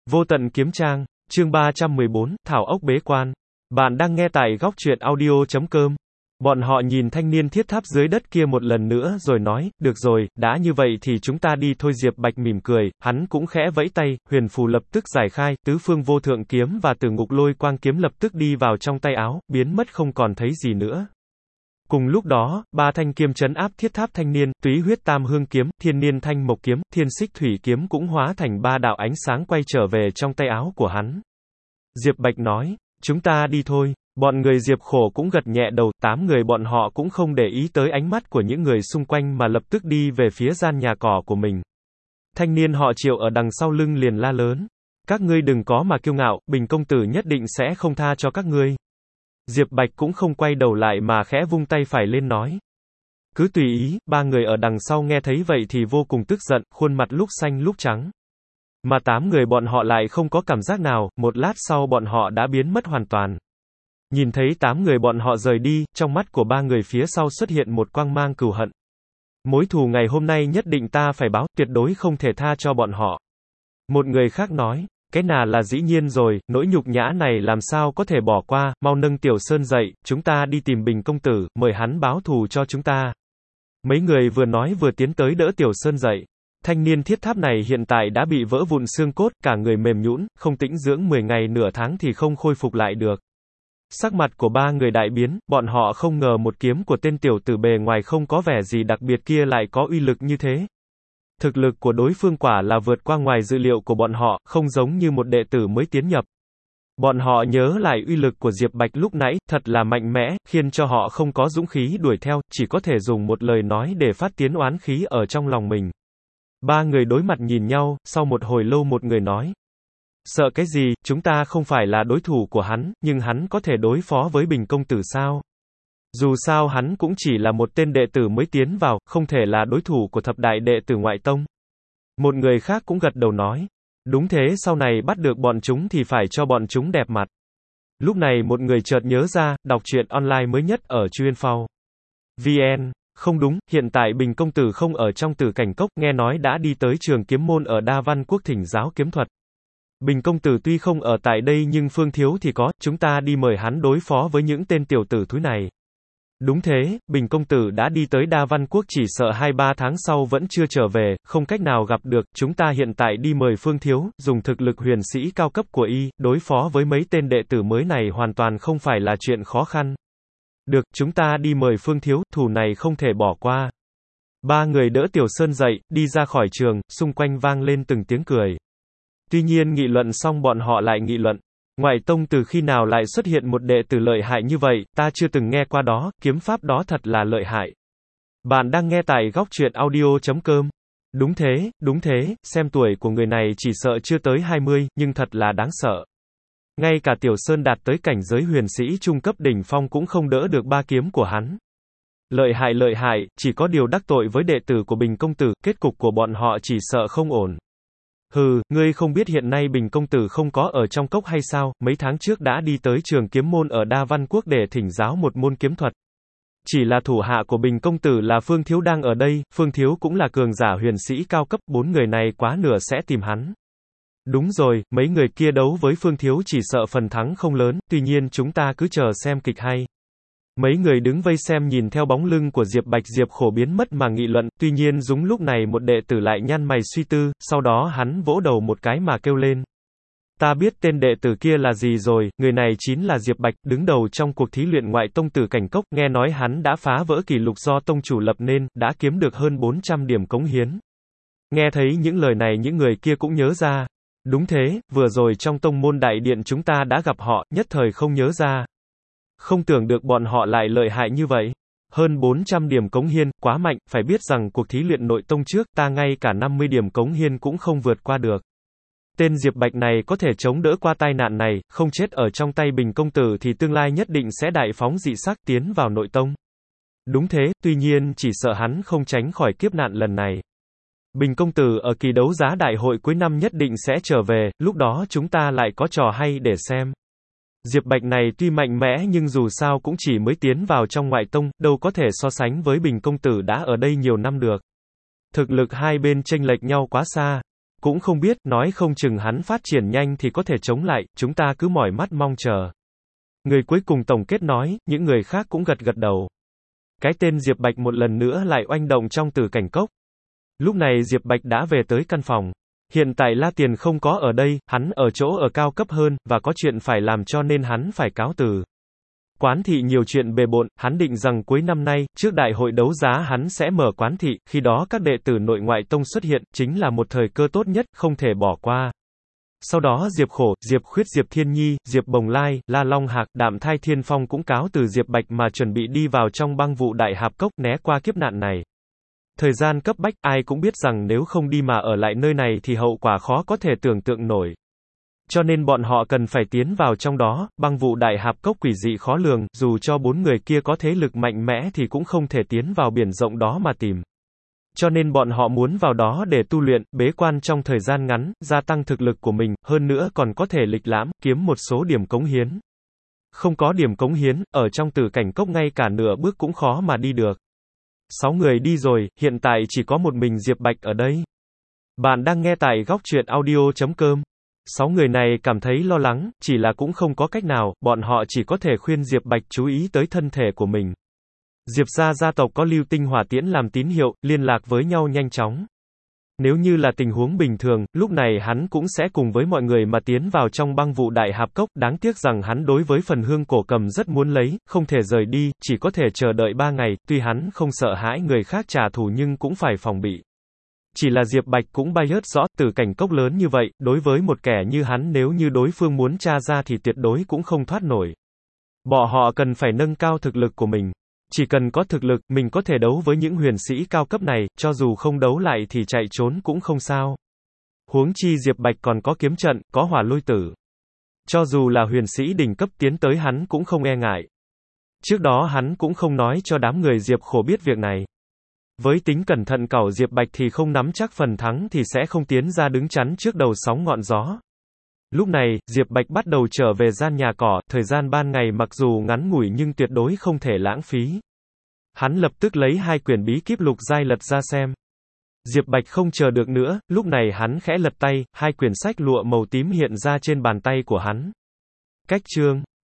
Vô tận kiếm trang, chương 314, Thảo ốc bế quan. Bạn đang nghe tại góc truyện audio.com. Bọn họ nhìn thanh niên thiết tháp dưới đất kia một lần nữa rồi nói, được rồi, đã như vậy thì chúng ta đi thôi. Diệp Bạch mỉm cười, hắn cũng khẽ vẫy tay, huyền phù lập tức giải khai, tứ phương vô thượng kiếm và tử ngục lôi quang kiếm lập tức đi vào trong tay áo, biến mất không còn thấy gì nữa. Cùng lúc đó, ba thanh kiếm trấn áp thiết tháp thanh niên, túy huyết tam hương kiếm, thiên niên thanh mộc kiếm, thiên xích thủy kiếm cũng hóa thành ba đạo ánh sáng quay trở về trong tay áo của hắn. Diệp Bạch nói, chúng ta đi thôi. Bọn người Diệp Khổ cũng gật nhẹ đầu, 8 người bọn họ cũng không để ý tới ánh mắt của những người xung quanh mà lập tức đi về phía gian nhà cỏ của mình. Thanh niên họ Triệu ở đằng sau lưng liền la lớn. Các ngươi đừng có mà kiêu ngạo, Bình công tử nhất định sẽ không tha cho các ngươi. Diệp Bạch cũng không quay đầu lại mà khẽ vung tay phải lên nói. Cứ tùy ý, ba người ở đằng sau nghe thấy vậy thì vô cùng tức giận, khuôn mặt lúc xanh lúc trắng. Mà 8 người bọn họ lại không có cảm giác nào, một lát sau bọn họ đã biến mất hoàn toàn. Nhìn thấy 8 người bọn họ rời đi, trong mắt của ba người phía sau xuất hiện một quang mang cừu hận. Mối thù ngày hôm nay nhất định ta phải báo, tuyệt đối không thể tha cho bọn họ. Một người khác nói, cái nào là dĩ nhiên rồi, nỗi nhục nhã này làm sao có thể bỏ qua, mau nâng Tiểu Sơn dậy, chúng ta đi tìm Bình công tử, mời hắn báo thù cho chúng ta. Mấy người vừa nói vừa tiến tới đỡ Tiểu Sơn dậy. Thanh niên thiết tháp này hiện tại đã bị vỡ vụn xương cốt, cả người mềm nhũn, không tĩnh dưỡng 10 ngày nửa tháng thì không khôi phục lại được. Sắc mặt của ba người đại biến, bọn họ không ngờ một kiếm của tên tiểu tử bề ngoài không có vẻ gì đặc biệt kia lại có uy lực như thế. Thực lực của đối phương quả là vượt qua ngoài dự liệu của bọn họ, không giống như một đệ tử mới tiến nhập. Bọn họ nhớ lại uy lực của Diệp Bạch lúc nãy, thật là mạnh mẽ, khiến cho họ không có dũng khí đuổi theo, chỉ có thể dùng một lời nói để phát tiến oán khí ở trong lòng mình. Ba người đối mặt nhìn nhau, sau một hồi lâu một người nói. Sợ cái gì, chúng ta không phải là đối thủ của hắn, nhưng hắn có thể đối phó với Bình công tử sao? Dù sao hắn cũng chỉ là một tên đệ tử mới tiến vào, không thể là đối thủ của thập đại đệ tử ngoại tông. Một người khác cũng gật đầu nói. Đúng thế, sau này bắt được bọn chúng thì phải cho bọn chúng đẹp mặt. Lúc này một người chợt nhớ ra, đọc truyện online mới nhất ở Chuyên VN. Không đúng, hiện tại Bình công tử không ở trong Tử Cảnh Cốc, nghe nói đã đi tới trường kiếm môn ở Đa Văn Quốc thỉnh giáo kiếm thuật. Bình công tử tuy không ở tại đây nhưng Phương Thiếu thì có, chúng ta đi mời hắn đối phó với những tên tiểu tử thúi này. Đúng thế, Bình công tử đã đi tới Đa Văn Quốc, chỉ sợ 2-3 tháng sau vẫn chưa trở về, không cách nào gặp được, chúng ta hiện tại đi mời Phương Thiếu, dùng thực lực huyền sĩ cao cấp của y, đối phó với mấy tên đệ tử mới này hoàn toàn không phải là chuyện khó khăn. Được, chúng ta đi mời Phương Thiếu, thù này không thể bỏ qua. Ba người đỡ Tiểu Sơn dậy, đi ra khỏi trường, xung quanh vang lên từng tiếng cười. Tuy nhiên nghị luận xong bọn họ lại nghị luận. Ngoại tông từ khi nào lại xuất hiện một đệ tử lợi hại như vậy, ta chưa từng nghe qua đó, kiếm pháp đó thật là lợi hại. Bạn đang nghe tại góc truyện audio.com. Đúng thế, xem tuổi của người này chỉ sợ chưa tới 20, nhưng thật là đáng sợ. Ngay cả Tiểu Sơn đạt tới cảnh giới huyền sĩ trung cấp đỉnh phong cũng không đỡ được ba kiếm của hắn. Lợi hại, chỉ có điều đắc tội với đệ tử của Bình công tử, kết cục của bọn họ chỉ sợ không ổn. Hừ, ngươi không biết hiện nay Bình công tử không có ở trong cốc hay sao, mấy tháng trước đã đi tới trường kiếm môn ở Đa Văn Quốc để thỉnh giáo một môn kiếm thuật. Chỉ là thủ hạ của Bình công tử là Phương Thiếu đang ở đây, Phương Thiếu cũng là cường giả huyền sĩ cao cấp, 4 người này quá nửa sẽ tìm hắn. Đúng rồi, mấy người kia đấu với Phương Thiếu chỉ sợ phần thắng không lớn, tuy nhiên chúng ta cứ chờ xem kịch hay. Mấy người đứng vây xem nhìn theo bóng lưng của Diệp Bạch Diệp Khổ biến mất mà nghị luận, tuy nhiên đúng lúc này một đệ tử lại nhăn mày suy tư, sau đó hắn vỗ đầu một cái mà kêu lên. Ta biết tên đệ tử kia là gì rồi, người này chính là Diệp Bạch, đứng đầu trong cuộc thí luyện ngoại tông Tử Cảnh Cốc, nghe nói hắn đã phá vỡ kỷ lục do tông chủ lập nên, đã kiếm được hơn 400 điểm cống hiến. Nghe thấy những lời này những người kia cũng nhớ ra. Đúng thế, vừa rồi trong tông môn đại điện chúng ta đã gặp họ, nhất thời không nhớ ra. Không tưởng được bọn họ lại lợi hại như vậy. Hơn 400 điểm cống hiên, quá mạnh, phải biết rằng cuộc thí luyện nội tông trước, ta ngay cả 50 điểm cống hiên cũng không vượt qua được. Tên Diệp Bạch này có thể chống đỡ qua tai nạn này, không chết ở trong tay Bình công tử thì tương lai nhất định sẽ đại phóng dị sắc tiến vào nội tông. Đúng thế, tuy nhiên chỉ sợ hắn không tránh khỏi kiếp nạn lần này. Bình công tử ở kỳ đấu giá đại hội cuối năm nhất định sẽ trở về, lúc đó chúng ta lại có trò hay để xem. Diệp Bạch này tuy mạnh mẽ nhưng dù sao cũng chỉ mới tiến vào trong ngoại tông, đâu có thể so sánh với Bình công tử đã ở đây nhiều năm được. Thực lực hai bên chênh lệch nhau quá xa. Cũng không biết, nói không chừng hắn phát triển nhanh thì có thể chống lại, chúng ta cứ mỏi mắt mong chờ. Người cuối cùng tổng kết nói, những người khác cũng gật gật đầu. Cái tên Diệp Bạch một lần nữa lại oanh động trong Tử Cảnh Cốc. Lúc này Diệp Bạch đã về tới căn phòng. Hiện tại La Tiền không có ở đây, hắn ở chỗ ở cao cấp hơn, và có chuyện phải làm cho nên hắn phải cáo từ. Quán thị nhiều chuyện bề bộn, hắn định rằng cuối năm nay, trước đại hội đấu giá hắn sẽ mở quán thị, khi đó các đệ tử nội ngoại tông xuất hiện, chính là một thời cơ tốt nhất, không thể bỏ qua. Sau đó Diệp Khổ, Diệp Khuyết, Diệp Thiên Nhi, Diệp Bồng Lai, La Long Hạc, Đạm Thai Thiên Phong cũng cáo từ Diệp Bạch mà chuẩn bị đi vào trong băng vụ đại hạp cốc né qua kiếp nạn này. Thời gian cấp bách, ai cũng biết rằng nếu không đi mà ở lại nơi này thì hậu quả khó có thể tưởng tượng nổi. Cho nên bọn họ cần phải tiến vào trong đó, băng vụ đại hạp cốc quỷ dị khó lường, dù cho 4 người kia có thế lực mạnh mẽ thì cũng không thể tiến vào biển rộng đó mà tìm. Cho nên bọn họ muốn vào đó để tu luyện, bế quan trong thời gian ngắn, gia tăng thực lực của mình, hơn nữa còn có thể lịch lãm, kiếm một số điểm cống hiến. Không có điểm cống hiến, ở trong Tử Cảnh Cốc ngay cả nửa bước cũng khó mà đi được. 6 người đi rồi, hiện tại chỉ có một mình Diệp Bạch ở đây. Bạn đang nghe tại góc truyện audio.com. 6 người này cảm thấy lo lắng, chỉ là cũng không có cách nào, bọn họ chỉ có thể khuyên Diệp Bạch chú ý tới thân thể của mình. Diệp gia tộc có lưu tinh hỏa tiễn làm tín hiệu, liên lạc với nhau nhanh chóng. Nếu như là tình huống bình thường, lúc này hắn cũng sẽ cùng với mọi người mà tiến vào trong băng vụ đại hạp cốc, đáng tiếc rằng hắn đối với phần hương cổ cầm rất muốn lấy, không thể rời đi, chỉ có thể chờ đợi 3 ngày, tuy hắn không sợ hãi người khác trả thù nhưng cũng phải phòng bị. Chỉ là Diệp Bạch cũng bay rất rõ, Tử Cảnh Cốc lớn như vậy, đối với một kẻ như hắn nếu như đối phương muốn tra ra thì tuyệt đối cũng không thoát nổi. Bọn họ cần phải nâng cao thực lực của mình. Chỉ cần có thực lực, mình có thể đấu với những huyền sĩ cao cấp này, cho dù không đấu lại thì chạy trốn cũng không sao. Huống chi Diệp Bạch còn có kiếm trận, có hỏa lôi tử. Cho dù là huyền sĩ đỉnh cấp tiến tới hắn cũng không e ngại. Trước đó hắn cũng không nói cho đám người Diệp Khổ biết việc này. Với tính cẩn thận cẩu Diệp Bạch thì không nắm chắc phần thắng thì sẽ không tiến ra đứng chắn trước đầu sóng ngọn gió. Lúc này, Diệp Bạch bắt đầu trở về gian nhà cỏ, thời gian ban ngày mặc dù ngắn ngủi nhưng tuyệt đối không thể lãng phí. Hắn lập tức lấy 2 quyển bí kíp lục giai lật ra xem. Diệp Bạch không chờ được nữa, lúc này hắn khẽ lật tay, 2 quyển sách lụa màu tím hiện ra trên bàn tay của hắn. Cách chương